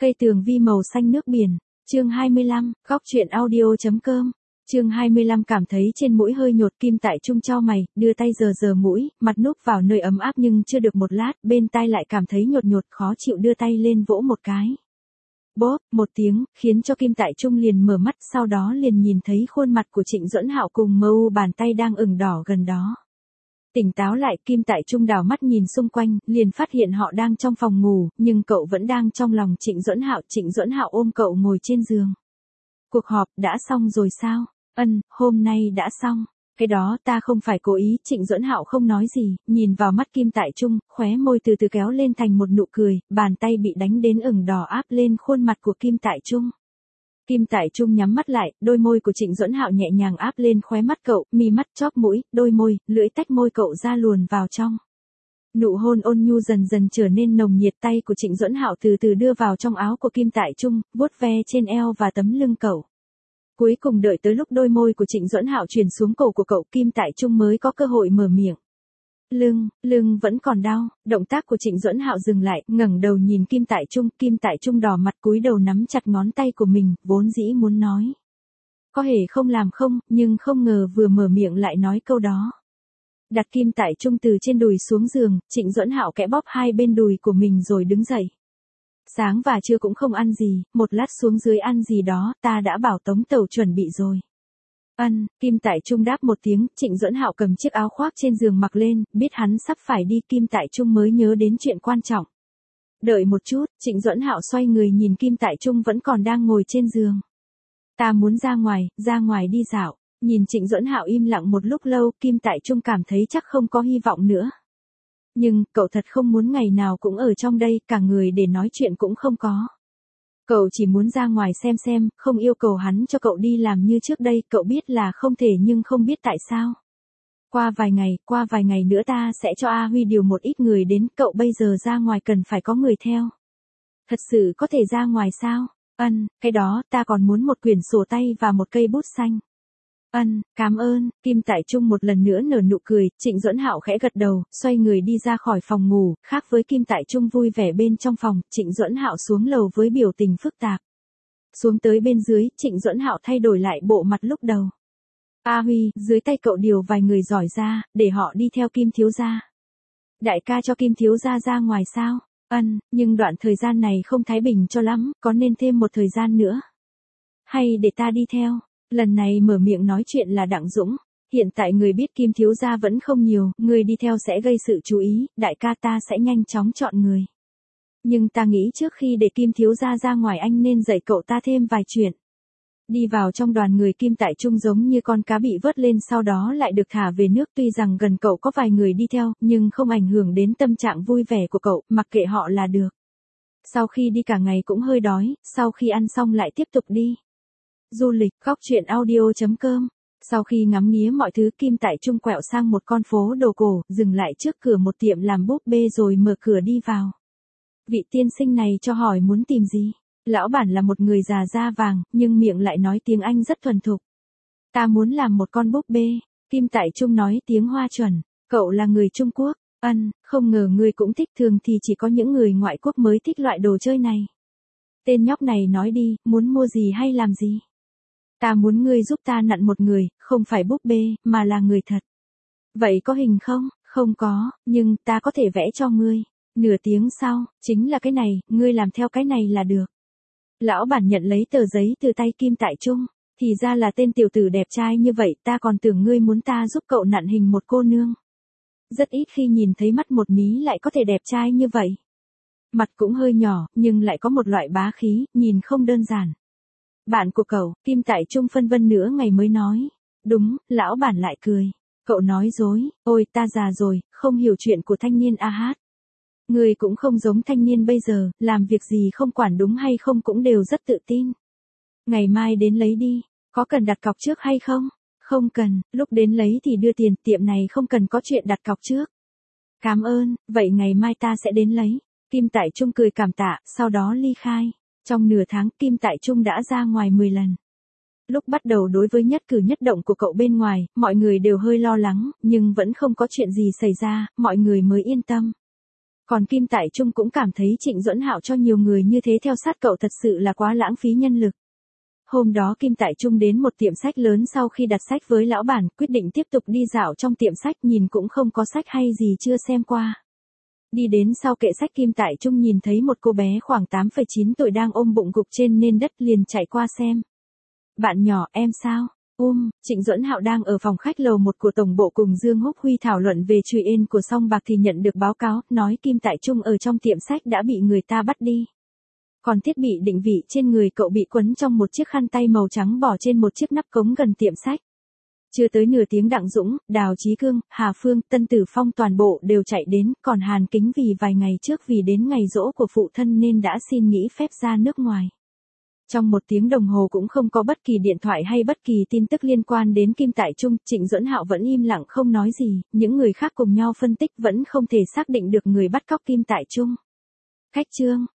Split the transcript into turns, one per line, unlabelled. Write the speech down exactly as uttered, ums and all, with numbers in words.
Cây tường vi màu xanh nước biển. Chương hai mươi lăm, góc truyện audio.com. Chương hai mươi lăm cảm thấy trên mũi hơi nhột. Kim Tại Trung chau mày, đưa tay sờ sờ mũi, mặt núp vào nơi ấm áp nhưng chưa được một lát, bên tai lại cảm thấy nhột nhột khó chịu, đưa tay lên vỗ một cái. Bốp, một tiếng, khiến cho Kim Tại Trung liền mở mắt, sau đó liền nhìn thấy khuôn mặt của Trịnh Duẫn Hạo cùng mờ u bàn tay đang ửng đỏ gần đó. Tỉnh táo lại, Kim Tại Trung đảo mắt nhìn xung quanh, liền phát hiện họ đang trong phòng ngủ, nhưng cậu vẫn đang trong lòng Trịnh Duẫn Hạo. Trịnh Duẫn Hạo ôm cậu ngồi trên giường. Cuộc họp đã xong rồi sao? Ân, hôm nay đã xong. Cái đó ta không phải cố ý. Trịnh Duẫn Hạo không nói gì, nhìn vào mắt Kim Tại Trung, khóe môi từ từ kéo lên thành một nụ cười, bàn tay bị đánh đến ửng đỏ áp lên khuôn mặt của Kim Tại Trung. Kim Tại Trung nhắm mắt lại, đôi môi của Trịnh Duẫn Hạo nhẹ nhàng áp lên khóe mắt cậu, mi mắt, chóp mũi, đôi môi, lưỡi tách môi cậu ra luồn vào trong. Nụ hôn ôn nhu dần dần trở nên nồng nhiệt, tay của Trịnh Duẫn Hạo từ từ đưa vào trong áo của Kim Tại Trung, vuốt ve trên eo và tấm lưng cậu. Cuối cùng đợi tới lúc đôi môi của Trịnh Duẫn Hạo truyền xuống cổ của cậu, Kim Tại Trung mới có cơ hội mở miệng. Lưng, lưng vẫn còn đau. Động tác của Trịnh Duẫn Hạo dừng lại, ngẩng đầu nhìn Kim Tại Trung, Kim Tại Trung đỏ mặt cúi đầu nắm chặt ngón tay của mình, vốn dĩ muốn nói. Có hề không làm không, nhưng không ngờ vừa mở miệng lại nói câu đó. Đặt Kim Tại Trung từ trên đùi xuống giường, Trịnh Duẫn Hạo kẽ bóp hai bên đùi của mình rồi đứng dậy. Sáng và trưa cũng không ăn gì, một lát xuống dưới ăn gì đó, ta đã bảo Tống Tẩu chuẩn bị rồi. Ân, Kim Tại Trung đáp một tiếng, Trịnh Duẫn Hạo cầm chiếc áo khoác trên giường mặc lên, biết hắn sắp phải đi, Kim Tại Trung mới nhớ đến chuyện quan trọng. Đợi một chút, Trịnh Duẫn Hạo xoay người nhìn Kim Tại Trung vẫn còn đang ngồi trên giường. Ta muốn ra ngoài, ra ngoài đi dạo. Nhìn Trịnh Duẫn Hạo im lặng một lúc lâu, Kim Tại Trung cảm thấy chắc không có hy vọng nữa. Nhưng, cậu thật không muốn ngày nào cũng ở trong đây, cả người để nói chuyện cũng không có. Cậu chỉ muốn ra ngoài xem xem, không yêu cầu hắn cho cậu đi làm như trước đây, cậu biết là không thể nhưng không biết tại sao. Qua vài ngày, qua vài ngày nữa ta sẽ cho A Huy điều một ít người đến, cậu bây giờ ra ngoài cần phải có người theo. Thật sự có thể ra ngoài sao? Ân, cái đó, ta còn muốn một quyển sổ tay và một cây bút xanh. Ân, cảm ơn. Kim Tại Trung một lần nữa nở nụ cười, Trịnh Duẫn Hạo khẽ gật đầu, xoay người đi ra khỏi phòng ngủ, khác với Kim Tại Trung vui vẻ bên trong phòng, Trịnh Duẫn Hạo xuống lầu với biểu tình phức tạp. Xuống tới bên dưới, Trịnh Duẫn Hạo thay đổi lại bộ mặt lúc đầu. A Huy, dưới tay cậu điều vài người giỏi ra, để họ đi theo Kim thiếu gia. Đại ca cho Kim thiếu gia ra ngoài sao? Ân, nhưng đoạn thời gian này không thái bình cho lắm, có nên thêm một thời gian nữa? Hay để ta đi theo? Lần này mở miệng nói chuyện là Đặng Dũng. Hiện tại người biết Kim thiếu gia vẫn không nhiều, người đi theo sẽ gây sự chú ý, đại ca ta sẽ nhanh chóng chọn người. Nhưng ta nghĩ trước khi để Kim thiếu gia ra ngoài anh nên dạy cậu ta thêm vài chuyện. Đi vào trong đoàn người, Kim Tại Trung giống như con cá bị vớt lên sau đó lại được thả về nước, tuy rằng gần cậu có vài người đi theo, nhưng không ảnh hưởng đến tâm trạng vui vẻ của cậu, mặc kệ họ là được. Sau khi đi cả ngày cũng hơi đói, sau khi ăn xong lại tiếp tục đi. Du lịch, góc truyện audio.com. Sau khi ngắm nghía mọi thứ, Kim Tại Trung quẹo sang một con phố đồ cổ, dừng lại trước cửa một tiệm làm búp bê rồi mở cửa đi vào. Vị tiên sinh này cho hỏi muốn tìm gì? Lão bản là một người già da vàng, nhưng miệng lại nói tiếng Anh rất thuần thục. Ta muốn làm một con búp bê. Kim Tại Trung nói tiếng Hoa chuẩn. Cậu là người Trung Quốc. Ân, không ngờ ngươi cũng thích, thường thì chỉ có những người ngoại quốc mới thích loại đồ chơi này. Tên nhóc này nói đi, muốn mua gì hay làm gì? Ta muốn ngươi giúp ta nặn một người, không phải búp bê, mà là người thật. Vậy có hình không? Không có, nhưng ta có thể vẽ cho ngươi. Nửa tiếng sau, chính là cái này, ngươi làm theo cái này là được. Lão bản nhận lấy tờ giấy từ tay Kim Tại Trung. Thì ra là tên tiểu tử đẹp trai như vậy, ta còn tưởng ngươi muốn ta giúp cậu nặn hình một cô nương. Rất ít khi nhìn thấy mắt một mí lại có thể đẹp trai như vậy. Mặt cũng hơi nhỏ, nhưng lại có một loại bá khí, nhìn không đơn giản. Bạn của cậu, Kim Tại Trung phân vân nửa ngày mới nói. Đúng, lão bản lại cười. Cậu nói dối, ôi ta già rồi, không hiểu chuyện của thanh niên a hát. Người cũng không giống thanh niên bây giờ, làm việc gì không quản đúng hay không cũng đều rất tự tin. Ngày mai đến lấy đi, có cần đặt cọc trước hay không? Không cần, lúc đến lấy thì đưa tiền, tiệm này không cần có chuyện đặt cọc trước. Cảm ơn, vậy ngày mai ta sẽ đến lấy. Kim Tại Trung cười cảm tạ, sau đó ly khai. Trong nửa tháng, Kim Tại Trung đã ra ngoài mười lần. Lúc bắt đầu đối với nhất cử nhất động của cậu bên ngoài, mọi người đều hơi lo lắng, nhưng vẫn không có chuyện gì xảy ra, mọi người mới yên tâm. Còn Kim Tại Trung cũng cảm thấy Trịnh Duẫn Hạo cho nhiều người như thế theo sát cậu thật sự là quá lãng phí nhân lực. Hôm đó Kim Tại Trung đến một tiệm sách lớn sau khi đặt sách với lão bản, quyết định tiếp tục đi dạo trong tiệm sách, nhìn cũng không có sách hay gì chưa xem qua. Đi đến sau kệ sách, Kim Tại Trung nhìn thấy một cô bé khoảng tám phẩy chín tuổi đang ôm bụng gục trên nền đất, liền chạy qua xem. Bạn nhỏ, em sao? Um, Trịnh Duẫn Hạo đang ở phòng khách lầu một của tổng bộ cùng Dương Húc Huy thảo luận về chuyện ên của Song Bạc thì nhận được báo cáo, nói Kim Tại Trung ở trong tiệm sách đã bị người ta bắt đi. Còn thiết bị định vị trên người cậu bị quấn trong một chiếc khăn tay màu trắng bỏ trên một chiếc nắp cống gần tiệm sách. Chưa tới nửa tiếng, Đặng Dũng, Đào Chí Cương, Hà Phương, Tân Tử Phong toàn bộ đều chạy đến, còn Hàn Kính vì vài ngày trước vì đến ngày giỗ của phụ thân nên đã xin nghỉ phép ra nước ngoài. Trong một tiếng đồng hồ cũng không có bất kỳ điện thoại hay bất kỳ tin tức liên quan đến Kim Tại Trung, Trịnh Duẫn Hạo vẫn im lặng không nói gì, những người khác cùng nhau phân tích vẫn không thể xác định được người bắt cóc Kim Tại Trung. Khách chương